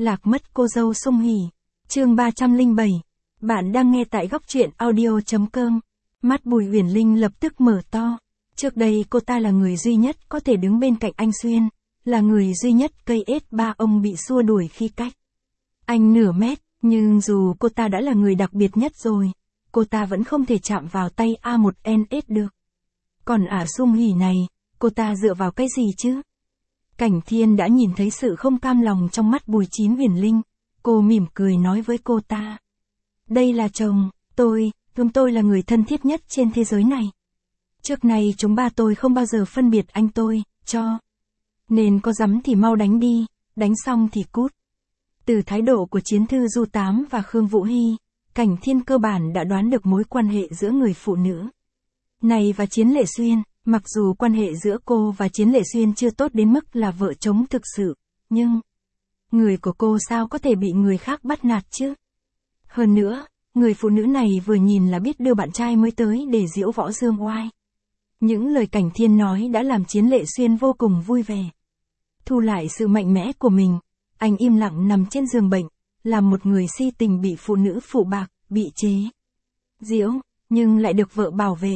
Lạc mất cô dâu Song Hỷ. Chương 307. Bạn đang nghe tại góc truyện audio.com. Mắt Bùi Uyển Linh lập tức mở to. Trước đây cô ta là người duy nhất có thể đứng bên cạnh anh Xuyên, là người duy nhất cây S3 ông bị xua đuổi khi cách anh nửa mét, nhưng dù cô ta đã là người đặc biệt nhất rồi, cô ta vẫn không thể chạm vào tay A1NS được. Còn Song Hỷ này, cô ta dựa vào cái gì chứ? Cảnh Thiên đã nhìn thấy sự không cam lòng trong mắt Bùi Chín Uyển Linh, cô mỉm cười nói với cô ta. Đây là chồng, tôi là người thân thiết nhất trên thế giới này. Trước này chúng ba tôi không bao giờ phân biệt anh tôi, nên có dám thì mau đánh đi, đánh xong thì cút. Từ thái độ của Chiến Thư Du Tám và Khương Vũ Hy, Cảnh Thiên cơ bản đã đoán được mối quan hệ giữa người phụ nữ này và Chiến Lệ Xuyên. Mặc dù quan hệ giữa cô và Chiến Lệ Xuyên chưa tốt đến mức là vợ chồng thực sự, nhưng người của cô sao có thể bị người khác bắt nạt chứ? Hơn nữa, người phụ nữ này vừa nhìn là biết đưa bạn trai mới tới để diễu võ dương oai. Những lời Cảnh Thiên nói đã làm Chiến Lệ Xuyên vô cùng vui vẻ. Thu lại sự mạnh mẽ của mình, anh im lặng nằm trên giường bệnh, làm một người si tình bị phụ nữ phụ bạc, bị chế giễu, nhưng lại được vợ bảo vệ.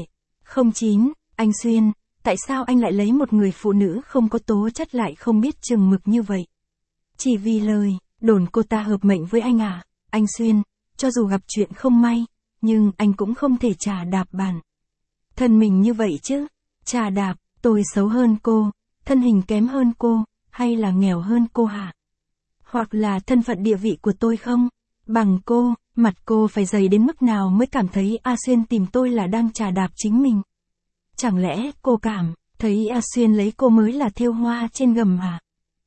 09. Anh Xuyên, tại sao anh lại lấy một người phụ nữ không có tố chất lại không biết chừng mực như vậy? Chỉ vì lời đồn cô ta hợp mệnh với anh à? Anh Xuyên, cho dù gặp chuyện không may, nhưng anh cũng không thể chà đạp bản thân mình như vậy chứ. Chà đạp, tôi xấu hơn cô, thân hình kém hơn cô, hay là nghèo hơn cô hả? Hoặc là thân phận địa vị của tôi không bằng cô, mặt cô phải dày đến mức nào mới cảm thấy Xuyên tìm tôi là đang chà đạp chính mình? Chẳng lẽ cô cảm thấy Xuyên lấy cô mới là thêu hoa trên gầm à?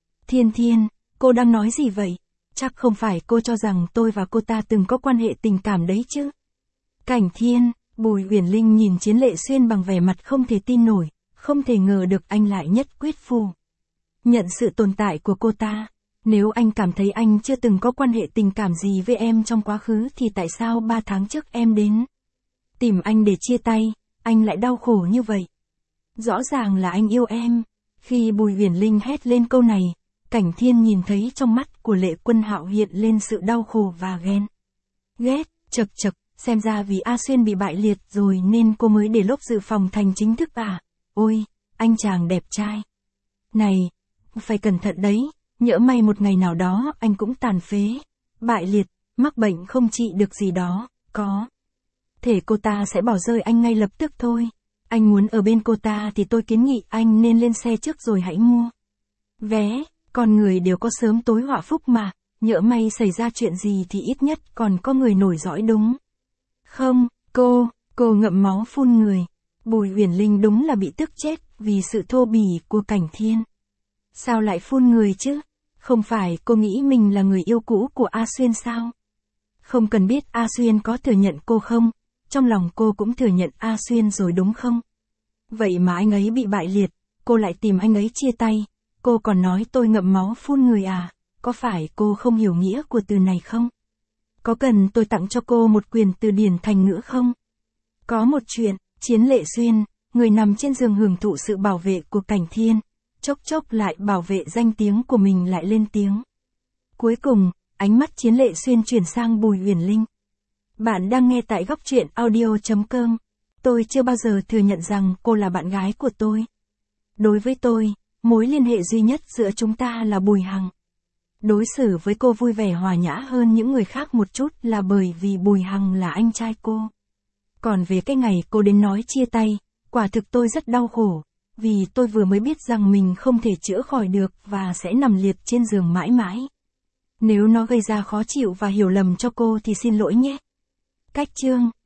Thiên, cô đang nói gì vậy? Chắc không phải cô cho rằng tôi và cô ta từng có quan hệ tình cảm đấy chứ? Cảnh Thiên, Bùi Uyển Linh nhìn Chiến Lệ Xuyên bằng vẻ mặt không thể tin nổi, không thể ngờ được anh lại nhất quyết phủ nhận sự tồn tại của cô ta. Nếu anh cảm thấy anh chưa từng có quan hệ tình cảm gì với em trong quá khứ thì tại sao 3 tháng trước em đến tìm anh để chia tay, anh lại đau khổ như vậy? Rõ ràng là anh yêu em. Khi Bùi Uyển Linh hét lên câu này, Cảnh Thiên nhìn thấy trong mắt của Lệ Quân Hạo hiện lên sự đau khổ và ghét, chật, xem ra vì Xuyên bị bại liệt rồi nên cô mới để lốp dự phòng thành chính thức à? Ôi, anh chàng đẹp trai này, phải cẩn thận đấy, nhỡ may một ngày nào đó anh cũng tàn phế, bại liệt, mắc bệnh không trị được gì đó, có thể cô ta sẽ bỏ rơi anh ngay lập tức thôi. Anh muốn ở bên cô ta thì tôi kiến nghị anh nên lên xe trước rồi hãy mua vé. Con người đều có sớm tối họa phúc mà, nhỡ may xảy ra chuyện gì thì ít nhất còn có người nổi dõi đúng không? Cô ngậm máu phun người. Bùi Uyển Linh đúng là bị tức chết vì sự thô bỉ của Cảnh Thiên. Sao lại phun người chứ? Không phải cô nghĩ mình là người yêu cũ của Xuyên sao? Không cần biết Xuyên có thừa nhận cô không, trong lòng cô cũng thừa nhận Xuyên rồi đúng không? Vậy mà anh ấy bị bại liệt, cô lại tìm anh ấy chia tay, cô còn nói tôi ngậm máu phun người à? Có phải cô không hiểu nghĩa của từ này không? Có cần tôi tặng cho cô một quyển từ điển thành ngữ không? Có một chuyện, Chiến Lệ Xuyên, người nằm trên giường hưởng thụ sự bảo vệ của Cảnh Thiên, chốc lại bảo vệ danh tiếng của mình lại lên tiếng. Cuối cùng, ánh mắt Chiến Lệ Xuyên chuyển sang Bùi Uyển Linh. Bạn đang nghe tại góc truyện audio.com. Tôi chưa bao giờ thừa nhận rằng cô là bạn gái của tôi. Đối với tôi, mối liên hệ duy nhất giữa chúng ta là Bùi Hằng. Đối xử với cô vui vẻ hòa nhã hơn những người khác một chút là bởi vì Bùi Hằng là anh trai cô. Còn về cái ngày cô đến nói chia tay, quả thực tôi rất đau khổ, vì tôi vừa mới biết rằng mình không thể chữa khỏi được và sẽ nằm liệt trên giường mãi mãi. Nếu nó gây ra khó chịu và hiểu lầm cho cô thì xin lỗi nhé. Cách chương